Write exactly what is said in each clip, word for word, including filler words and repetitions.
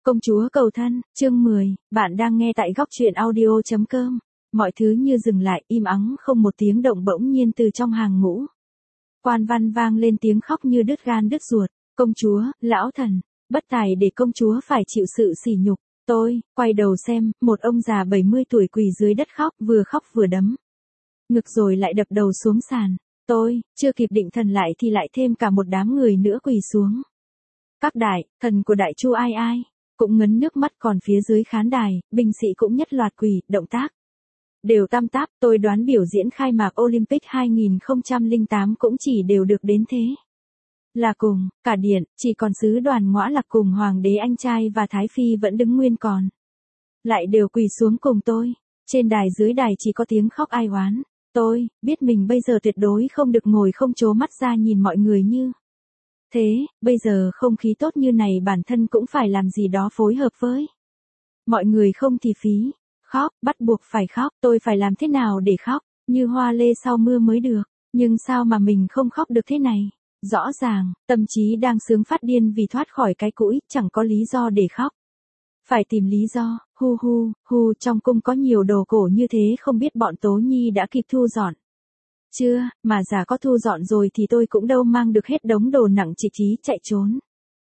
Công chúa cầu thân, chương mười, bạn đang nghe tại góc truyện audio chấm com. Mọi thứ như dừng lại, im ắng không một tiếng động, bỗng nhiên từ trong hàng ngũ quan văn vang lên tiếng khóc như đứt gan đứt ruột. Công chúa, lão thần, bất tài để công chúa phải chịu sự sỉ nhục. Tôi, quay đầu xem, một ông già bảy mươi tuổi quỳ dưới đất khóc, vừa khóc vừa đấm ngực rồi lại đập đầu xuống sàn. Tôi, chưa kịp định thần lại thì lại thêm cả một đám người nữa quỳ xuống. Các đại, thần của đại chu ai ai cũng ngấn nước mắt, còn phía dưới khán đài, binh sĩ cũng nhất loạt quỳ, động tác đều tam táp. Tôi đoán biểu diễn khai mạc Olympic hai không không tám cũng chỉ đều được đến thế là cùng. Cả điện, chỉ còn sứ đoàn Ngõa Lạc cùng hoàng đế anh trai và thái phi vẫn đứng nguyên, còn lại đều quỳ xuống cùng tôi. Trên đài dưới đài chỉ có tiếng khóc ai oán. Tôi biết mình bây giờ tuyệt đối không được ngồi không trố mắt ra nhìn mọi người như thế. Bây giờ không khí tốt như này, bản thân cũng phải làm gì đó phối hợp với mọi người, không thì phí. Khóc, bắt buộc phải khóc. Tôi phải làm thế nào để khóc như hoa lê sau mưa mới được. Nhưng sao mà mình không khóc được thế này? Rõ ràng, tâm trí đang sướng phát điên vì thoát khỏi cái cũi, chẳng có lý do để khóc. Phải tìm lý do. Hu hu, hu, trong cung có nhiều đồ cổ như thế, không biết bọn Tố Nhi đã kịp thu dọn chưa, mà giả có thu dọn rồi thì tôi cũng đâu mang được hết đống đồ nặng trịch trí chạy trốn.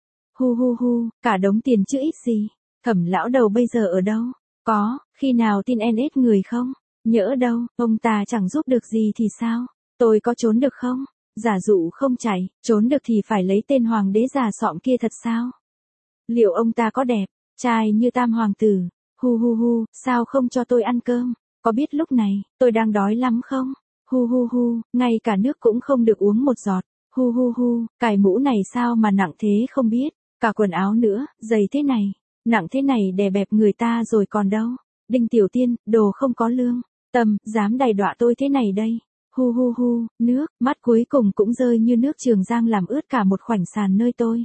Hu hu hu, cả đống tiền chứ ít gì. Thẩm lão đầu bây giờ ở đâu? Có, khi nào tin en ét người không? Nhỡ đâu, ông ta chẳng giúp được gì thì sao? Tôi có trốn được không? Giả dụ không chạy, trốn được thì phải lấy tên hoàng đế già sọm kia thật sao? Liệu ông ta có đẹp trai như tam hoàng tử? Hu hu hu, sao không cho tôi ăn cơm? Có biết lúc này, tôi đang đói lắm không? Hu hu hu, ngay cả nước cũng không được uống một giọt. Hu hu hu, cài mũ này sao mà nặng thế không biết. Cả quần áo nữa, giày thế này, nặng thế này đè bẹp người ta rồi còn đâu. Đinh Tiểu Tiên, đồ không có lương tâm, dám đày đọa tôi thế này đây. Hu hu hu, nước mắt cuối cùng cũng rơi như nước Trường Giang, làm ướt cả một khoảnh sàn nơi tôi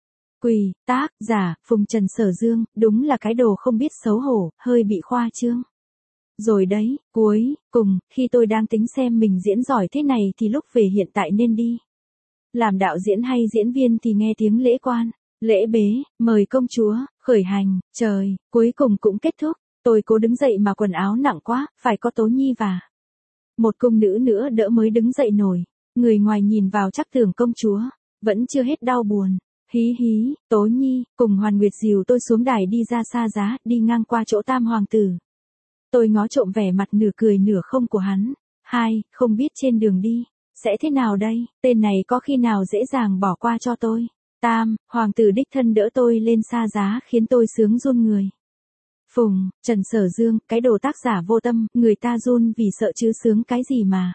quỳ. Tác giả Phùng Trần Sở Dương, đúng là cái đồ không biết xấu hổ, hơi bị khoa trương rồi đấy. Cuối cùng, khi tôi đang tính xem mình diễn giỏi thế này thì lúc về hiện tại nên đi làm đạo diễn hay diễn viên thì nghe tiếng lễ quan, lễ bế, mời công chúa, khởi hành. Trời, cuối cùng cũng kết thúc. Tôi cố đứng dậy mà quần áo nặng quá, phải có Tố Nhi và một cung nữ nữa đỡ mới đứng dậy nổi. Người ngoài nhìn vào chắc tưởng công chúa vẫn chưa hết đau buồn. Hí hí, Tố Nhi cùng Hoàn Nguyệt dìu tôi xuống đài đi ra xa giá, đi ngang qua chỗ tam hoàng tử. Tôi ngó trộm vẻ mặt nửa cười nửa không của hắn. Hai, không biết trên đường đi sẽ thế nào đây, tên này có khi nào dễ dàng bỏ qua cho tôi. Tam hoàng tử đích thân đỡ tôi lên xa giá khiến tôi sướng run người. Phùng Trần Sở Dương, cái đồ tác giả vô tâm, người ta run vì sợ chứ sướng cái gì mà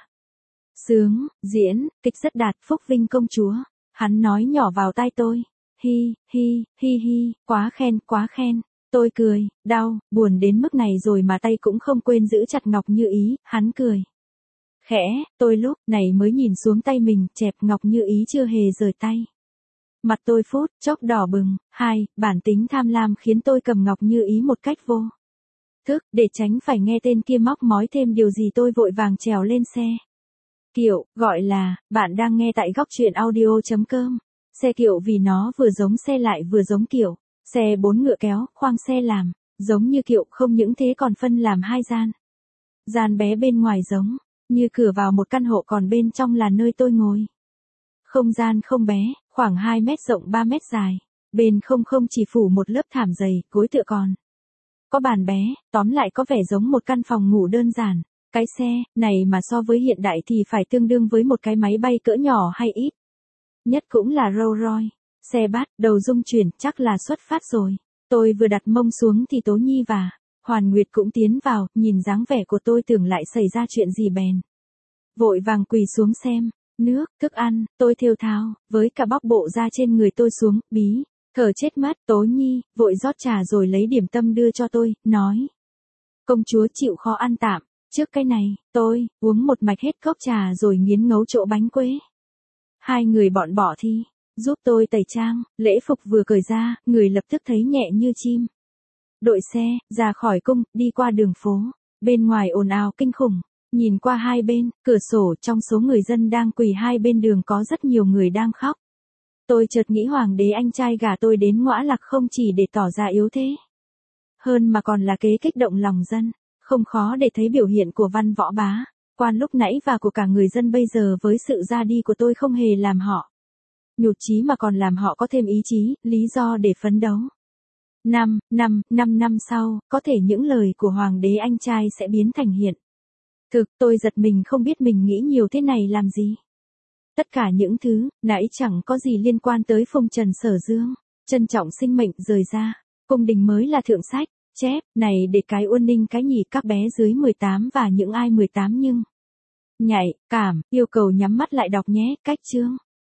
sướng. Diễn kịch rất đạt, phúc vinh công chúa. Hắn nói nhỏ vào tai tôi. Hi hi hi hi, quá khen quá khen. Tôi cười, đau, buồn đến mức này rồi mà tay cũng không quên giữ chặt Ngọc Như Ý. Hắn cười khẽ, tôi lúc này mới nhìn xuống tay mình, chẹp Ngọc Như Ý chưa hề rời tay. Mặt tôi phút chốc đỏ bừng. Hai, bản tính tham lam khiến tôi cầm Ngọc Như Ý một cách vô thức, để tránh phải nghe tên kia móc mói thêm điều gì, tôi vội vàng trèo lên xe kiệu, gọi là, bạn đang nghe tại góc truyện audio chấm com. Xe kiệu vì nó vừa giống xe lại vừa giống kiệu. Xe bốn ngựa kéo, khoang xe làm giống như kiệu, không những thế còn phân làm hai gian. Gian bé bên ngoài giống như cửa vào một căn hộ, còn bên trong là nơi tôi ngồi. Không gian không bé, khoảng hai mét rộng ba mét dài. Bên không không chỉ phủ một lớp thảm dày, gối tựa còn có bàn bé, tóm lại có vẻ giống một căn phòng ngủ đơn giản. Cái xe này mà so với hiện đại thì phải tương đương với một cái máy bay cỡ nhỏ hay ít nhất cũng là Rolls Royce. Xe bát, đầu rung chuyển, chắc là xuất phát rồi. Tôi vừa đặt mông xuống thì Tố Nhi và Hoàn Nguyệt cũng tiến vào, nhìn dáng vẻ của tôi tưởng lại xảy ra chuyện gì bèn vội vàng quỳ xuống xem nước, thức ăn. Tôi thều thào, với cả bóc bộ da trên người tôi xuống, bí thở chết mất. Tố Nhi vội rót trà rồi lấy điểm tâm đưa cho tôi, nói: công chúa chịu khó ăn tạm trước cái này. Tôi uống một mạch hết cốc trà rồi nghiến ngấu chỗ bánh quế. Hai người bọn bỏ thi giúp tôi tẩy trang, lễ phục vừa cởi ra, người lập tức thấy nhẹ như chim. Đội xe ra khỏi cung, đi qua đường phố. Bên ngoài ồn ào kinh khủng. Nhìn qua hai bên cửa sổ, trong số người dân đang quỳ hai bên đường có rất nhiều người đang khóc. Tôi chợt nghĩ hoàng đế anh trai gả tôi đến Ngõa Lạc không chỉ để tỏ ra yếu thế, hơn mà còn là kế kích động lòng dân. Không khó để thấy biểu hiện của Văn Võ Bá Quan lúc nãy và của cả người dân bây giờ với sự ra đi của tôi không hề làm họ nhụt chí mà còn làm họ có thêm ý chí, lý do để phấn đấu. Năm, năm, năm năm sau, có thể những lời của hoàng đế anh trai sẽ biến thành hiện thực. Tôi giật mình không biết mình nghĩ nhiều thế này làm gì. Tất cả những thứ nãy chẳng có gì liên quan tới Phùng Trần Sở Dương. Trân trọng sinh mệnh rời ra. Cung đình mới là thượng sách. Chép, này để cái Uôn Ninh cái nhì các bé dưới mười tám và những ai mười tám nhưng nhạy, cảm, yêu cầu nhắm mắt lại đọc nhé, cách chương.